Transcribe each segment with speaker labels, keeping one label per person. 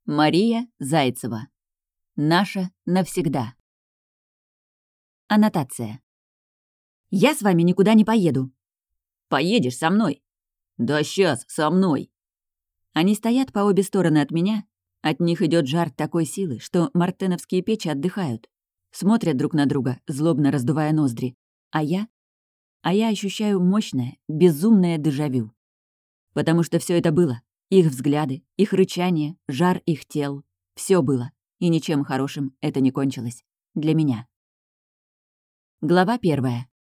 Speaker 1: Мария Зайцева. Наша навсегда. Аннотация. «Я с вами никуда не поеду». «Поедешь со мной». «Да сейчас, со мной». Они стоят по обе стороны от меня. От них идет жар такой силы, что мартеновские печи отдыхают. Смотрят друг на друга, злобно раздувая ноздри. А я ощущаю мощное, безумное дежавю. Потому что все это было. Их взгляды, их рычание, жар их тел. Все было. И ничем хорошим это не кончилось. Для меня. Глава 1.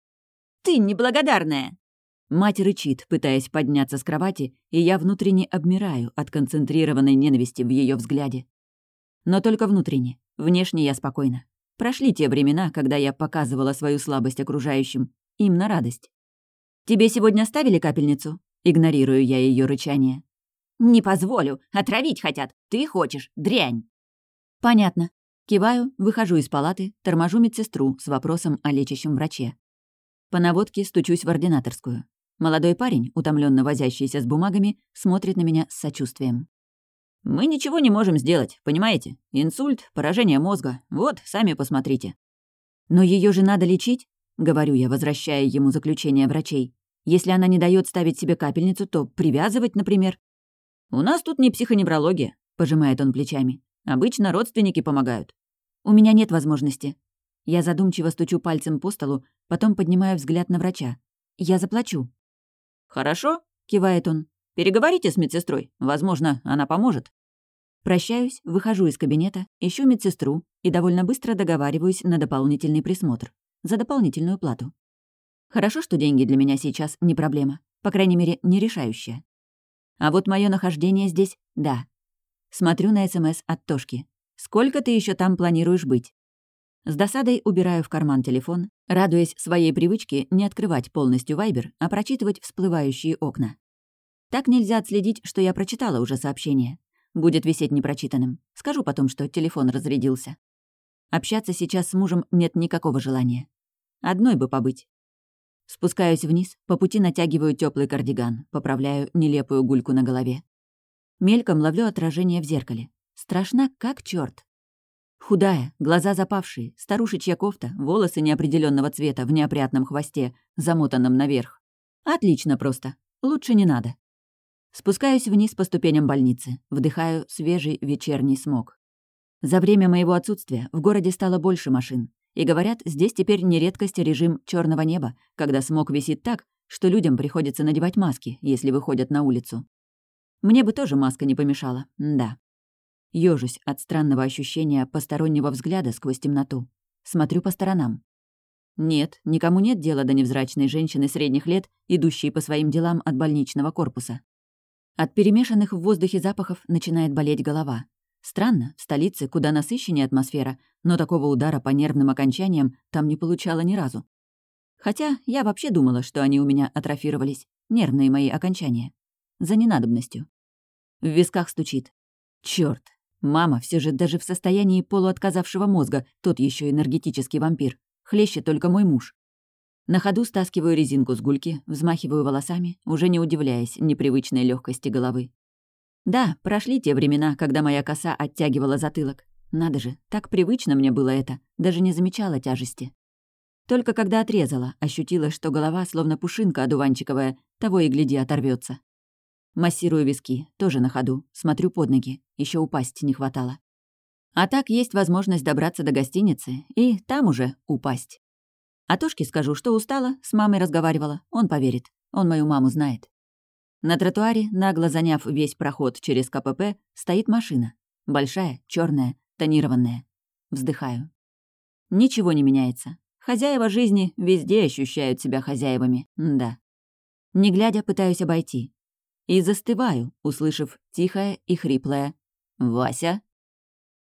Speaker 1: «Ты неблагодарная!» Мать рычит, пытаясь подняться с кровати, и я внутренне обмираю от концентрированной ненависти в ее взгляде. Но только внутренне. Внешне я спокойна. Прошли те времена, когда я показывала свою слабость окружающим. Им на радость. «Тебе сегодня ставили капельницу?» Игнорирую я ее рычание. «Не позволю. Отравить хотят. Ты хочешь. Дрянь!» «Понятно». Киваю, выхожу из палаты, торможу медсестру с вопросом о лечащем враче. По наводке стучусь в ординаторскую. Молодой парень, утомленно возящийся с бумагами, смотрит на меня с сочувствием. «Мы ничего не можем сделать, понимаете? Инсульт, поражение мозга. Вот, сами посмотрите». «Но ее же надо лечить», — говорю я, возвращая ему заключение врачей. «Если она не дает ставить себе капельницу, то привязывать, например». «У нас тут не психоневрология», — пожимает он плечами. «Обычно родственники помогают». «У меня нет возможности». Я задумчиво стучу пальцем по столу, потом поднимаю взгляд на врача. «Я заплачу». «Хорошо», — кивает он. «Переговорите с медсестрой. Возможно, она поможет». Прощаюсь, выхожу из кабинета, ищу медсестру и довольно быстро договариваюсь на дополнительный присмотр. За дополнительную плату. Хорошо, что деньги для меня сейчас не проблема. По крайней мере, не решающая. А вот мое нахождение здесь — да. Смотрю на СМС от Тошки. «Сколько ты еще там планируешь быть?» С досадой убираю в карман телефон, радуясь своей привычке не открывать полностью Вайбер, а прочитывать всплывающие окна. Так нельзя отследить, что я прочитала уже сообщение. Будет висеть непрочитанным. Скажу потом, что телефон разрядился. Общаться сейчас с мужем нет никакого желания. Одной бы побыть. Спускаюсь вниз, по пути натягиваю теплый кардиган, поправляю нелепую гульку на голове. Мельком ловлю отражение в зеркале. Страшна как черт. Худая, глаза запавшие, старушечья кофта, волосы неопределенного цвета в неопрятном хвосте, замотанном наверх. Отлично просто. Лучше не надо. Спускаюсь вниз по ступеням больницы, вдыхаю свежий вечерний смог. За время моего отсутствия в городе стало больше машин. И говорят, здесь теперь не редкость режим черного неба, когда смог висит так, что людям приходится надевать маски, если выходят на улицу. Мне бы тоже маска не помешала, да. Ёжусь от странного ощущения постороннего взгляда сквозь темноту. Смотрю по сторонам. Нет, никому нет дела до невзрачной женщины средних лет, идущей по своим делам от больничного корпуса. От перемешанных в воздухе запахов начинает болеть голова. Странно, в столице куда насыщеннее атмосфера, но такого удара по нервным окончаниям там не получала ни разу. Хотя я вообще думала, что они у меня атрофировались, нервные мои окончания. За ненадобностью. В висках стучит. Чёрт, мама все же даже в состоянии полуотказавшего мозга, тот еще энергетический вампир. Хлещет только мой муж. На ходу стаскиваю резинку с гульки, взмахиваю волосами, уже не удивляясь непривычной легкости головы. Да, прошли те времена, когда моя коса оттягивала затылок. Надо же, так привычно мне было это, даже не замечала тяжести. Только когда отрезала, ощутила, что голова, словно пушинка одуванчиковая, того и гляди оторвется. Массирую виски, тоже на ходу, смотрю под ноги, еще упасть не хватало. А так есть возможность добраться до гостиницы и там уже упасть. А Тошке скажу, что устала, с мамой разговаривала, он поверит, он мою маму знает. На тротуаре, нагло заняв весь проход через КПП, стоит машина. Большая, черная, тонированная. Вздыхаю. Ничего не меняется. Хозяева жизни везде ощущают себя хозяевами, да. Не глядя, пытаюсь обойти. И застываю, услышав тихое и хриплое «Вася».